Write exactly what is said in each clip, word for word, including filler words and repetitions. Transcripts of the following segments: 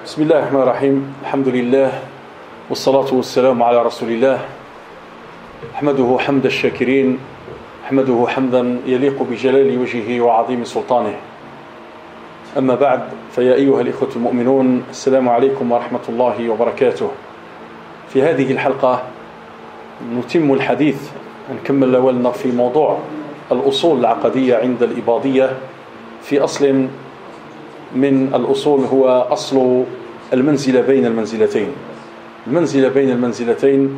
بسم الله الرحمن الرحيم. الحمد لله والصلاة والسلام على رسول الله، أحمده حمد الشاكرين، أحمده حمدا يليق بجلال وجهه وعظيم سلطانه. أما بعد، فيا أيها الإخوة المؤمنون، السلام عليكم ورحمة الله وبركاته. في هذه الحلقة نتم الحديث، نكمل أولنا في موضوع الأصول العقدية عند الإباضية، في أصل من الأصول هو أصل المنزلة بين المنزلتين. المنزلة بين المنزلتين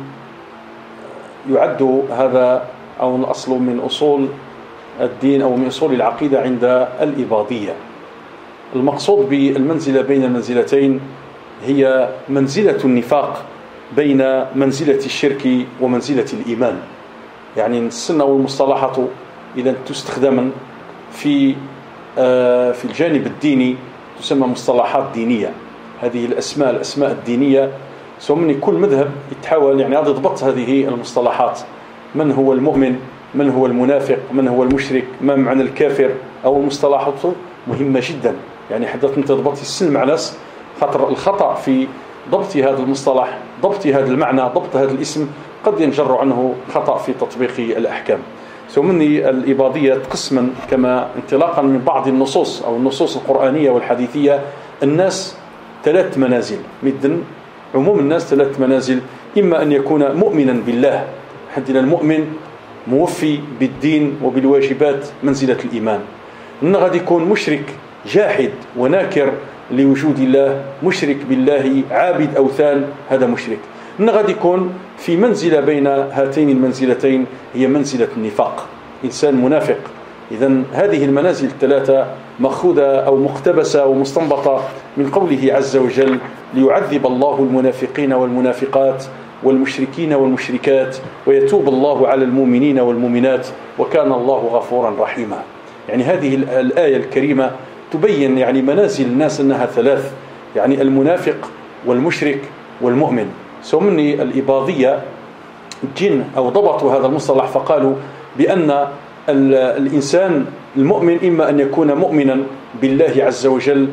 يعد هذا أو الأصل من أصول الدين أو من أصول العقيدة عند الإباضية. المقصود بالمنزلة بين المنزلتين هي منزلة النفاق بين منزلة الشرك ومنزلة الإيمان. يعني السنة والمصطلحات إذا تستخدم في في الجانب الديني تسمى مصطلحات دينية. هذه الأسماء الأسماء الدينية سمني كل مذهب يتحاول يعني هذا ضبط هذه المصطلحات. من هو المؤمن، من هو المنافق، من هو المشرك، ما معنى الكافر، أو المصطلحات مهمة جدا. يعني حدث أنت ضبط السن مع ناس، خاطر الخطأ في ضبط هذا المصطلح، ضبط هذا المعنى، ضبط هذا الاسم قد ينجر عنه خطأ في تطبيق الأحكام. سمني الإباضية قسما كما انطلاقا من بعض النصوص أو النصوص القرآنية والحديثية. الناس ثلاث منازل، مدن عموم الناس ثلاث منازل. إما أن يكون مؤمنا بالله، حدنا المؤمن موفي بالدين وبالواجبات منزلة الإيمان. إنه غادي يكون مشرك جاحد وناكر لوجود الله، مشرك بالله، عابد أوثان، هذا مشرك. إنه غادي يكون في منزلة بين هاتين المنزلتين، هي منزلة النفاق، إنسان منافق. إذن هذه المنازل الثلاثة مأخوذة أو مقتبسة ومستنبطة من قوله عز وجل: ليعذب الله المنافقين والمنافقات والمشركين والمشركات ويتوب الله على المؤمنين والمؤمنات وكان الله غفورا رحيما. يعني هذه الآية الكريمة تبين يعني منازل الناس أنها ثلاث، يعني المنافق والمشرك والمؤمن. سمني الإباضية الجن أو ضبطوا هذا المصطلح فقالوا بأن الإنسان المؤمن إما أن يكون مؤمنا بالله عز وجل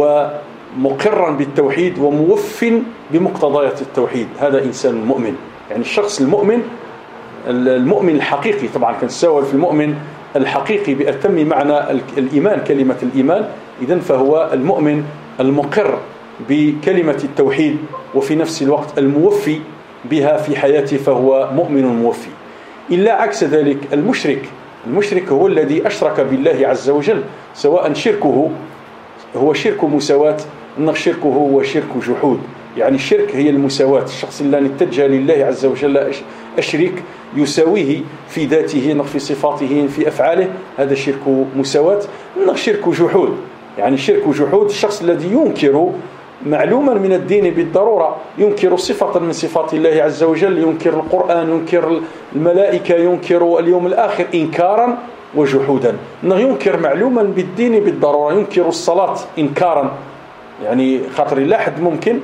ومقرا بالتوحيد وموف بمقتضيات التوحيد، هذا إنسان مؤمن. يعني الشخص المؤمن المؤمن الحقيقي، طبعا كنتساوى في المؤمن الحقيقي بأتم معنى الإيمان، كلمة الإيمان. إذن فهو المؤمن المقر بكلمة التوحيد وفي نفس الوقت الموفي بها في حياته، فهو مؤمن موفي. إلا عكس ذلك المشرك، المشرك هو الذي أشرك بالله عز وجل، سواء شركه هو شرك مساواة، أن شركه هو شرك جحود. يعني الشرك هي المساواة، الشخص الذي اتجه لله عز وجل أشرك يساويه في ذاته، في صفاته، في أفعاله، هذا شرك مساواة. أن شرك جحود، يعني شرك جحود الشخص الذي ينكر معلوما من الدين بالضرورة، ينكر صفة من صفات الله عز وجل، ينكر القرآن، ينكر الملائكة، ينكر اليوم الآخر إنكارا وجحودا. إنه ينكر معلوما بالدين بالضرورة، ينكر الصلاة إنكارا، يعني خاطر لا أحد ممكن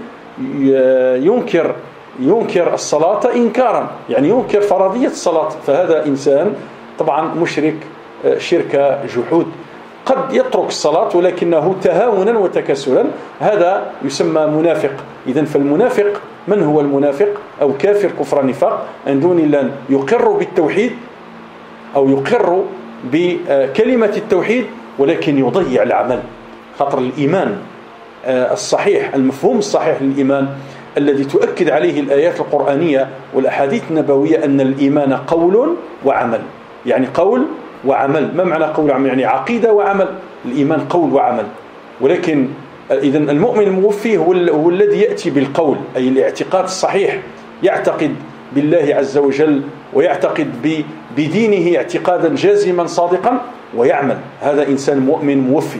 ينكر ينكر الصلاة إنكارا، يعني ينكر فرضية الصلاة، فهذا إنسان طبعا مشرك شرك جحود. قد يترك الصلاة ولكنه تهاونا وتكسلا، هذا يسمى منافق. إذن فالمنافق من هو المنافق أو كافر كفر نفاق؟ أن دون الله يقر بالتوحيد أو يقر بكلمة التوحيد ولكن يضيع العمل. خاطر الإيمان الصحيح، المفهوم الصحيح للإيمان الذي تؤكد عليه الآيات القرآنية والأحاديث النبوية أن الإيمان قول وعمل. يعني قول وعمل. ما معنى قول وعمل؟ يعني عقيدة وعمل. الإيمان قول وعمل. ولكن إذن المؤمن الموفي هو, هو الذي يأتي بالقول، أي الاعتقاد الصحيح، يعتقد بالله عز وجل ويعتقد بدينه اعتقادا جازما صادقا ويعمل، هذا إنسان مؤمن موفي.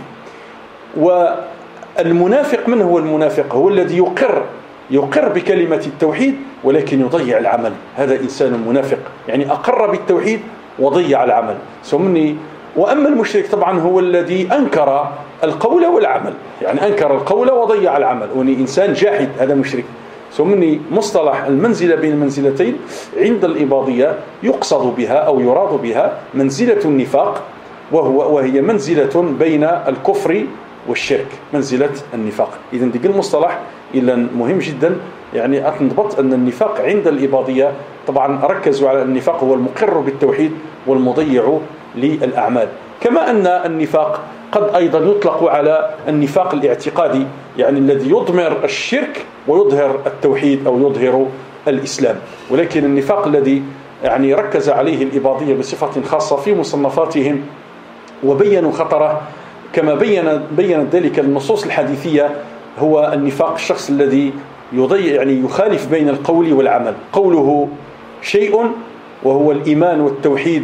والمنافق من هو المنافق؟ هو الذي يقر يقر بكلمة التوحيد ولكن يضيع العمل، هذا إنسان منافق. يعني أقر بالتوحيد وضيع العمل. سمني وأما المشرك طبعا هو الذي أنكر القول والعمل، يعني أنكر القول وضيع العمل، وني إنسان جاحد، هذا مشرك. سمني مصطلح المنزلة بين المنزلتين عند الإباضية يقصد بها أو يراد بها منزلة النفاق، وهو وهي منزلة بين الكفر والشرك، منزلة النفاق. إذا ديك المصطلح إلا مهم جدا، يعني أتنضبط أن النفاق عند الإباضية طبعا ركزوا على النفاق هو المقر بالتوحيد والمضيع للأعمال، كما أن النفاق قد أيضا يطلق على النفاق الاعتقادي، يعني الذي يضمر الشرك ويظهر التوحيد أو يظهر الإسلام. ولكن النفاق الذي يعني ركز عليه الإباضية بصفة خاصة في مصنفاتهم وبينوا خطره كما بين بينت ذلك النصوص الحديثية، هو النفاق الشخص الذي يضيع يعني يخالف بين القول والعمل. قوله شيء وهو الإيمان والتوحيد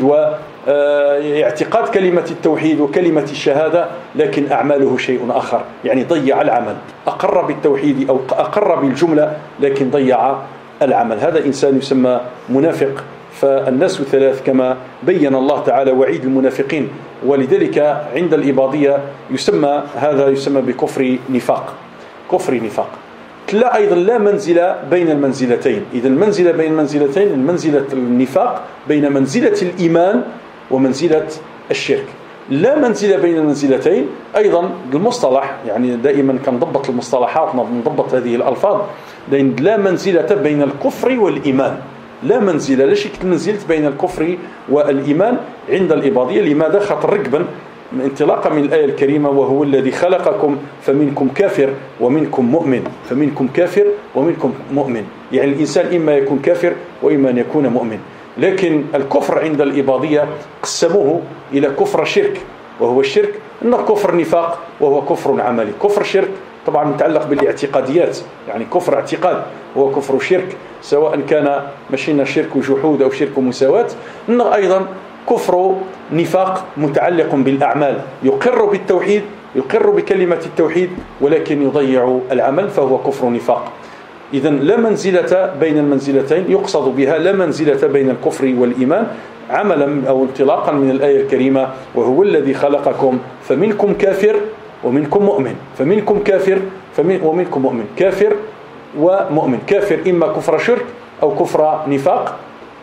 واعتقاد كلمة التوحيد وكلمة الشهادة، لكن أعماله شيء آخر، يعني ضيع العمل، أقر بالتوحيد أو أقر بالجملة لكن ضيع العمل. هذا إنسان يسمى منافق. فالناس ثلاث كما بين الله تعالى وعيد المنافقين، ولذلك عند الإباضية يسمى هذا يسمى بكفر نفاق، كفر نفاق. لا أيضا لا منزلة بين المنزلتين. إذا المنزلة بين المنزلتين المنزلة النفاق بين منزلة الإيمان ومنزلة الشرك، لا منزلة بين المنزلتين. أيضا المصطلح يعني دائما كنضبط المصطلحات نضبط هذه الألفاظ، لأن لا منزلة بين الكفر والإيمان، لا منزلة لا شكل منزلة بين الكفر والإيمان عند الإباضية. لماذا؟ خاطر ركبا انطلاقا من الآية الكريمة وهو الذي خلقكم فمنكم كافر ومنكم مؤمن، فمنكم كافر ومنكم مؤمن، يعني الإنسان إما يكون كافر وإما أن يكون مؤمن. لكن الكفر عند الإباضية قسموه إلى كفر شرك، وهو الشرك أن كفر نفاق وهو كفر عملي. كفر شرك طبعا متعلق بالاعتقاديات، يعني كفر اعتقاد هو كفر شرك، سواء كان مشينا شرك جحود أو شرك مساواة. أن أيضا كفر نفاق متعلق بالأعمال، يقر بالتوحيد يقر بكلمة التوحيد ولكن يضيع العمل، فهو كفر نفاق. إذن لا منزلة بين المنزلتين، يقصد بها لا منزلة بين الكفر والإيمان، عملا أو انطلاقا من الآية الكريمة وهو الذي خلقكم فمنكم كافر ومنكم مؤمن، فمنكم كافر ومنكم مؤمن، كافر ومؤمن، كافر إما كفر شرك أو كفر نفاق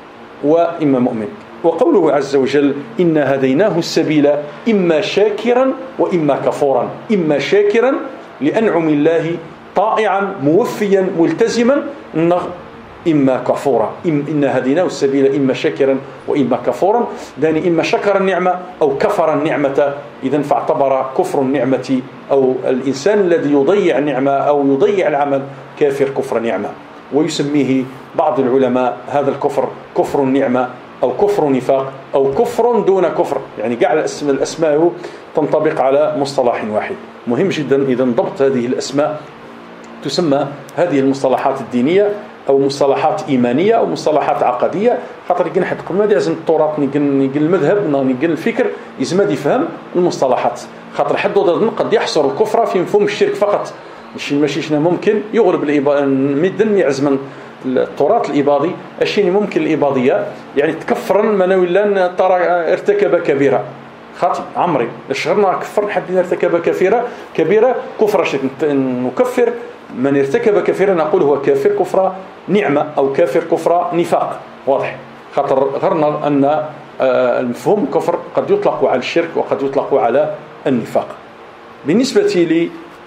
وإما مؤمن. وقوله عز وجل إنا هديناه السبيل إما شاكرا وإما كفورا، إما شاكرا لأنعم الله طائعا موفيا ملتزما، إما كفورا، إنا هديناه السبيل إما شاكرا وإما كفورا، يعني إما شكر النعمة أو كفر النعمة. إذن فاعتبر كفر النعمة أو الإنسان الذي يضيع النعمة أو يضيع العمل كافر كفر نعمة. ويسميه بعض العلماء هذا الكفر كفر النعمة أو كفر نفاق أو كفر دون كفر، يعني قاع الأسماء تنطبق على مصطلح واحد. مهم جدا إذا ضبط هذه الأسماء. تسمى هذه المصطلحات الدينية أو مصطلحات إيمانية أو مصطلحات عقدية، خاطر يمكن حد قبل ما لازم التراث نقل المذهب نقل الفكر يزمد يفهم المصطلحات، خاطر حد قد يحصر الكفر في مفهوم الشرك فقط، ماشي ماشي شنو ممكن يغلب المدن يعزم التراث الإباضي الشيء ممكن الإباضية يعني تكفرا مناولا ترى ارتكب كبيرة، خاطر عمري شغلنا كفر حد ارتكب كبيرة كبيرة كفر شرك، نكفر من ارتكب كفرا نقول هو كافر كفر نعمة أو كافر كفر نفاق، واضح. خاطر غرنا أن المفهوم الكفر قد يطلق على الشرك وقد يطلق على النفاق. بالنسبة لي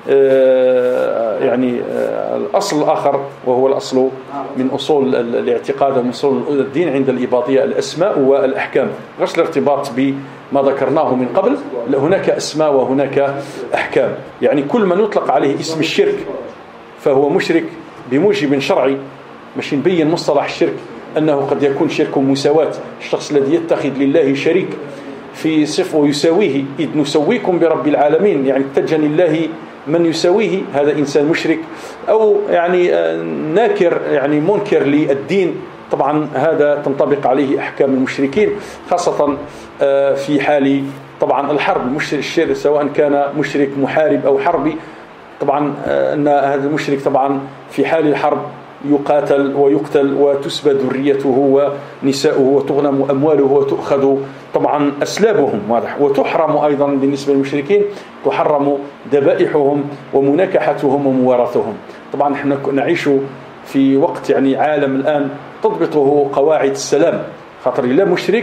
يعني الأصل الآخر وهو الأصل من أصول الاعتقاد ومن أصول الدين عند الإباضية الأسماء والأحكام، غير الارتباط بما ذكرناه من قبل. هناك أسماء وهناك أحكام، يعني كل من يطلق عليه اسم الشرك فهو مشرك بموجب شرعي. مش نبين مصطلح الشرك أنه قد يكون شرك مساواة، الشخص الذي يتخذ لله شريك في صفة ويساويه، إذ نسويكم برب العالمين، يعني اتجه لله من يساويه، هذا إنسان مشرك. أو يعني ناكر يعني منكر للدين، طبعا هذا تنطبق عليه أحكام المشركين، خاصة في حال طبعا الحرب. المشرك الشرك سواء كان مشرك محارب أو حربي، طبعا أن هذا المشرك طبعا في حال الحرب يقاتل ويقتل وتسبى ذريته ونساؤه وتغنم أمواله وتؤخذ طبعا أسلابهم، واضح. وتحرم أيضا بالنسبة للمشركين تحرم ذبائحهم ومناكحتهم وموارثهم. طبعا نحن نعيش في وقت يعني عالم الآن تضبطه قواعد السلام، خاطر لا مشرك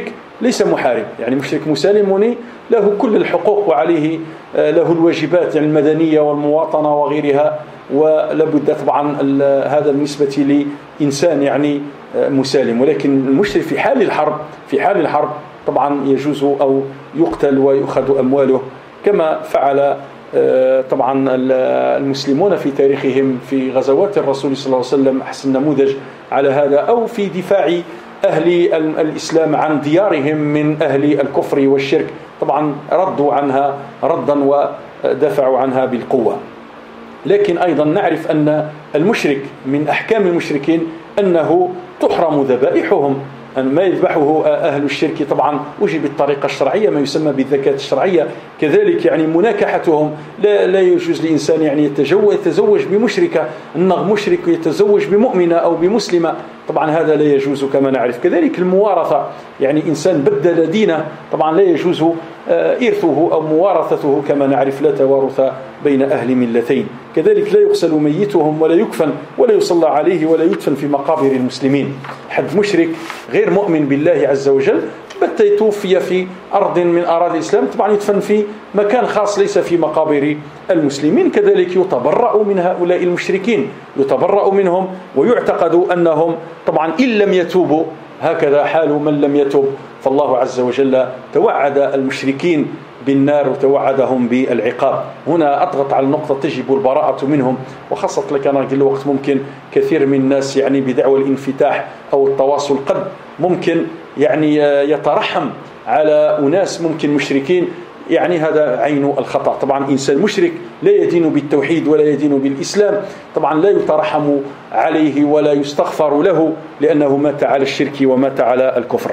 ليس محارب، يعني مشرك مسالم له كل الحقوق وعليه له الواجبات يعني المدنية والمواطنة وغيرها، ولابد طبعا هذا بالنسبة لإنسان يعني مسالم. ولكن المشرك في حال الحرب في حال الحرب طبعا يجوز أو يقتل ويؤخذ أمواله، كما فعل طبعا المسلمون في تاريخهم في غزوات الرسول صلى الله عليه وسلم، أحسن نموذج على هذا، أو في دفاع أهل الإسلام عن ديارهم من أهل الكفر والشرك، طبعا ردوا عنها ردا ودفعوا عنها بالقوة. لكن أيضا نعرف أن المشرك من أحكام المشركين أنه تحرم ذبائحهم، أن ما يذبحه أهل الشرك طبعا وجب بالطريقة الشرعية ما يسمى بالزكاة الشرعية. كذلك يعني مناكحتهم لا, لا يجوز لإنسان يعني يتزوج, يتزوج بمشركة، النغ مشرك يتزوج بمؤمنة أو بمسلمة، طبعا هذا لا يجوز كما نعرف. كذلك الموارثة، يعني إنسان بدل دينه طبعا لا يجوز إرثه أو موارثته كما نعرف، لا توارث بين أهل ملتين. كذلك لا يغسل ميتهم ولا يكفن ولا يصلى عليه ولا يدفن في مقابر المسلمين. حد مشرك غير مؤمن بالله عز وجل بت يتوفي في أرض من أراضي الإسلام طبعا يدفن في مكان خاص ليس في مقابر المسلمين. كذلك يتبرأ من هؤلاء المشركين، يتبرأ منهم ويعتقد أنهم طبعا إن لم يتوبوا، هكذا حال من لم يتوب، فالله عز وجل توعد المشركين بالنار وتوعدهم بالعقاب. هنا أضغط على النقطة تجب البراءة منهم، وخاصة لك أنا أقول الوقت ممكن كثير من الناس يعني بدعوى الانفتاح أو التواصل قد ممكن يعني يترحم على أناس ممكن مشركين، يعني هذا عين الخطأ. طبعا إنسان مشرك لا يدين بالتوحيد ولا يدين بالإسلام طبعا لا يترحم عليه ولا يستغفر له، لأنه مات على الشرك ومات على الكفر.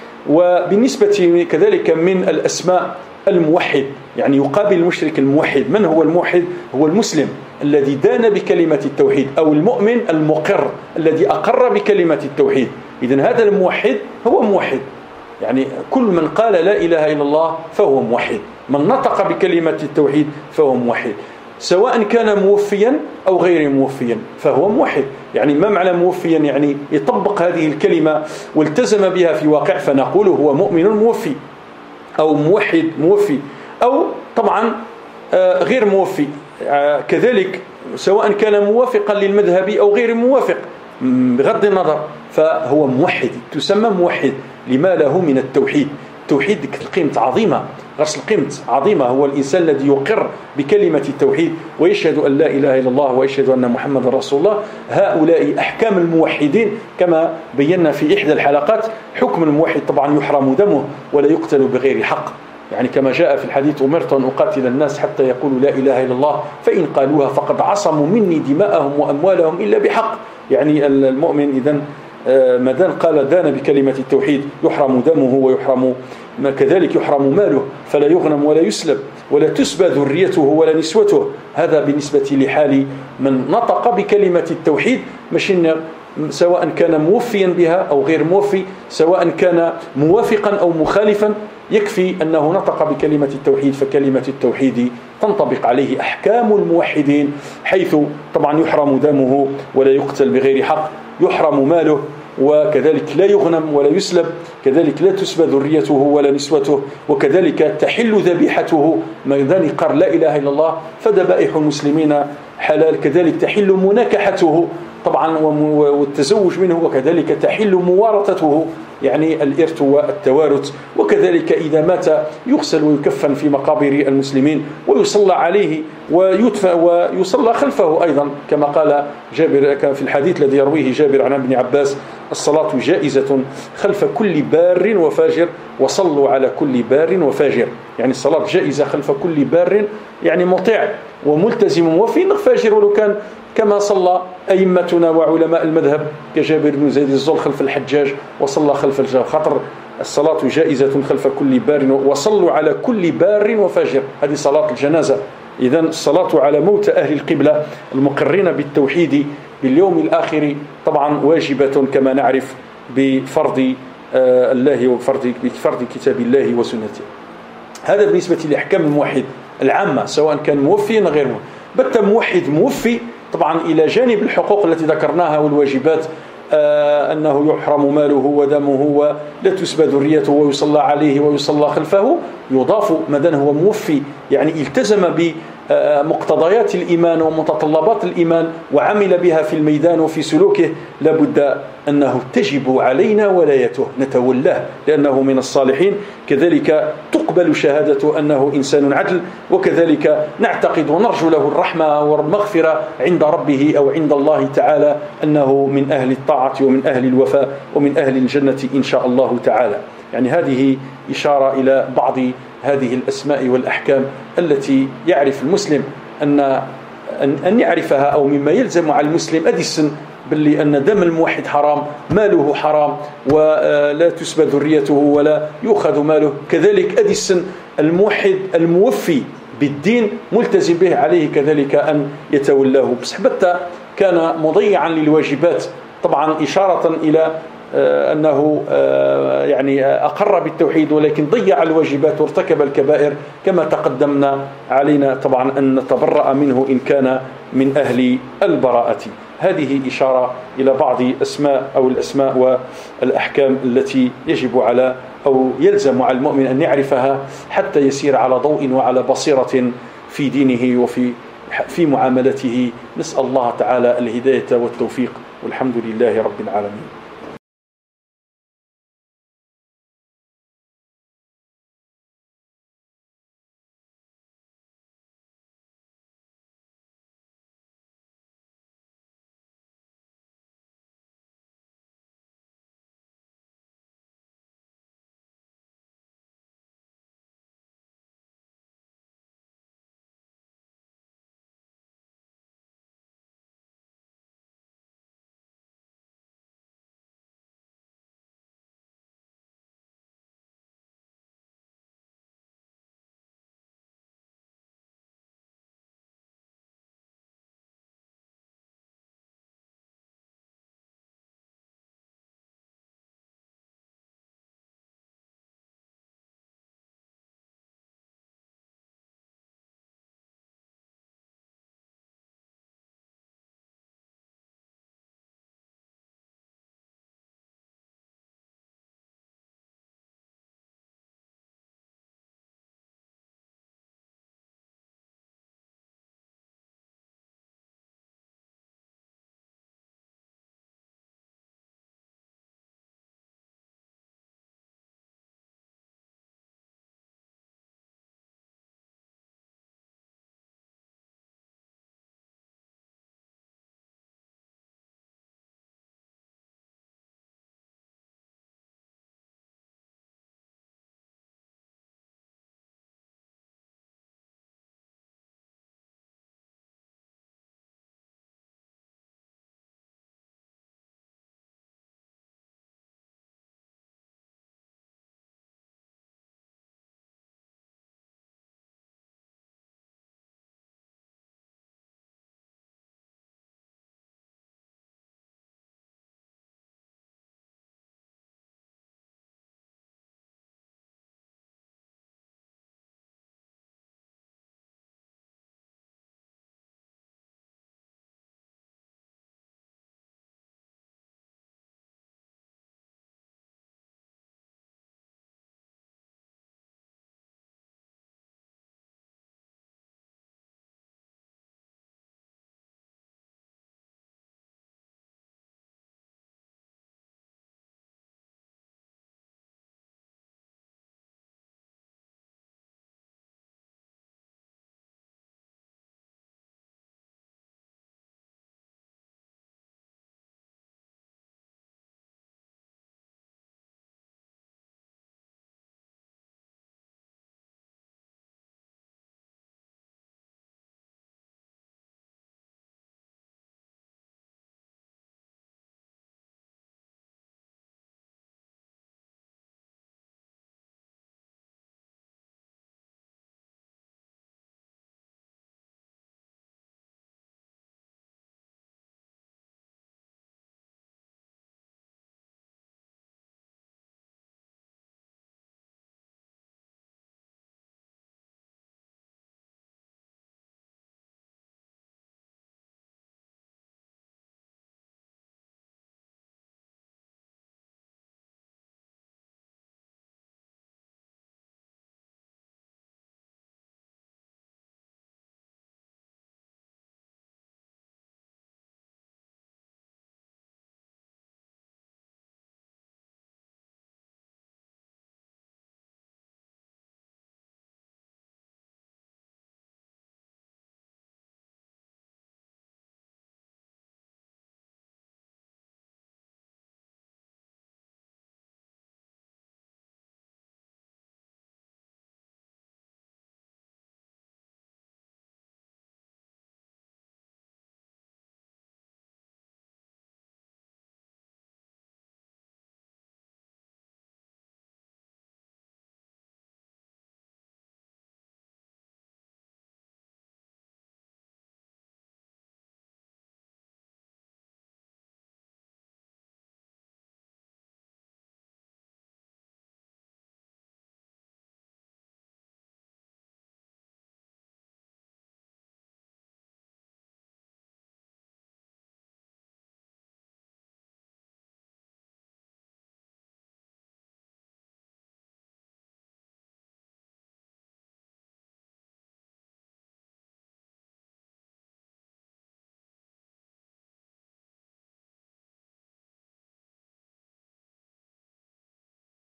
وبالنسبة كذلك من الأسماء الموحد، يعني يقابل المشرك الموحد. من هو الموحد؟ هو المسلم الذي دان بكلمة التوحيد، أو المؤمن المقر الذي أقر بكلمة التوحيد. إذن هذا الموحد هو موحد، يعني كل من قال لا إله إلا الله فهو موحد، من نطق بكلمة التوحيد فهو موحد، سواء كان موفيا أو غير موفيا فهو موحد. يعني ما معنى موفيا؟ يعني يطبق هذه الكلمة والتزم بها في واقع، فنقول هو مؤمن موفي أو موحد موفي، أو طبعا غير موفي كذلك، سواء كان موافقا للمذهب أو غير موافق بغض النظر فهو موحد، تسمى موحد لما له من التوحيد. التوحيد القيمة عظيمة، غرس القيمة عظيمة، هو الإنسان الذي يقر بكلمة التوحيد ويشهد أن لا إله إلا الله ويشهد أن محمد رسول الله. هؤلاء أحكام الموحدين كما بينا في إحدى الحلقات. حكم الموحد طبعا يحرم دمه ولا يقتل بغير حق، يعني كما جاء في الحديث: أمرت أن أقاتل الناس حتى يقولوا لا إله إلا الله فإن قالوها فقد عصموا مني دماءهم وأموالهم إلا بحق. يعني المؤمن إذن ما دام قال دان بكلمة التوحيد يحرم دمه ويحرم كذلك يحرم ماله، فلا يغنم ولا يسلب ولا تسبى ذريته ولا نسوته. هذا بالنسبة لحال من نطق بكلمة التوحيد، مش سواء كان موفيا بها أو غير موفي، سواء كان موافقا أو مخالفا، يكفي أنه نطق بكلمة التوحيد، فكلمة التوحيد تنطبق عليه أحكام الموحدين، حيث طبعا يحرم دمه ولا يقتل بغير حق، يحرم ماله، وكذلك لا يغنم ولا يسلب، كذلك لا تسبى ذريته ولا نسوته، وكذلك تحل ذبيحته. ما دام قال لا إله إلا الله فذبائح المسلمين حلال، كذلك تحل مناكحته طبعا والتزوج منه، وكذلك تحل موارثته يعني الإرث والتوارث، وكذلك إذا مات يغسل ويكفن في مقابر المسلمين ويصلى عليه ويدفن ويصلى خلفه أيضا، كما قال جابر في الحديث الذي يرويه جابر عن ابن عباس: الصلاة جائزة خلف كل بار وفاجر وصلوا على كل بار وفاجر. يعني الصلاة جائزة خلف كل بار يعني مطيع وملتزم وفي فاجر، ولو كان كما صلى أئمتنا وعلماء المذهب كجابر بن زيد الزول خلف الحجاج وصلى خلف الجار. خطر الصلاة جائزة خلف كل بار وصلوا على كل بار وفاجر، هذه صلاة الجنازة. إذن الصلاة على موت أهل القبلة المقرين بالتوحيد باليوم الآخر طبعا واجبة كما نعرف بفرض الله وفرض بفرض كتاب الله وسنته. هذا بالنسبة لأحكام الموحد العامة، سواء كان موفيا غير موفي. بت موحد موفي طبعا إلى جانب الحقوق التي ذكرناها والواجبات أنه يحرم ماله ودمه ولا تسبى ذريته ويصلى عليه ويصلى خلفه، يضاف مدن هو موفي، يعني التزم بمقتضيات الإيمان ومتطلبات الإيمان وعمل بها في الميدان وفي سلوكه، لابد أنه تجب علينا ولايته، نتولاه لأنه من الصالحين. كذلك تقبل شهادته أنه إنسان عدل، وكذلك نعتقد ونرجو له الرحمة والمغفرة عند ربه أو عند الله تعالى، أنه من أهل الطاعة ومن أهل الوفاء ومن أهل الجنة إن شاء الله تعالى. يعني هذه إشارة إلى بعض هذه الأسماء والأحكام التي يعرف المسلم أن أن يعرفها، أو مما يلزم على المسلم أدسن باللي أن دم الموحد حرام، ماله حرام، ولا تسبى ذريته ولا يؤخذ ماله. كذلك أدسن الموحد الموفي بالدين ملتزم به، عليه كذلك أن يتولاه، بس حتى كان مضيعا للواجبات، طبعا إشارة إلى أنه يعني أقر بالتوحيد ولكن ضيع الواجبات وارتكب الكبائر، كما تقدمنا علينا طبعا أن نتبرأ منه إن كان من أهل البراءة. هذه إشارة إلى بعض أسماء أو الأسماء والأحكام التي يجب على أو يلزم على المؤمن أن يعرفها حتى يسير على ضوء وعلى بصيرة في دينه وفي في معاملته. نسأل الله تعالى الهداية والتوفيق، والحمد لله رب العالمين.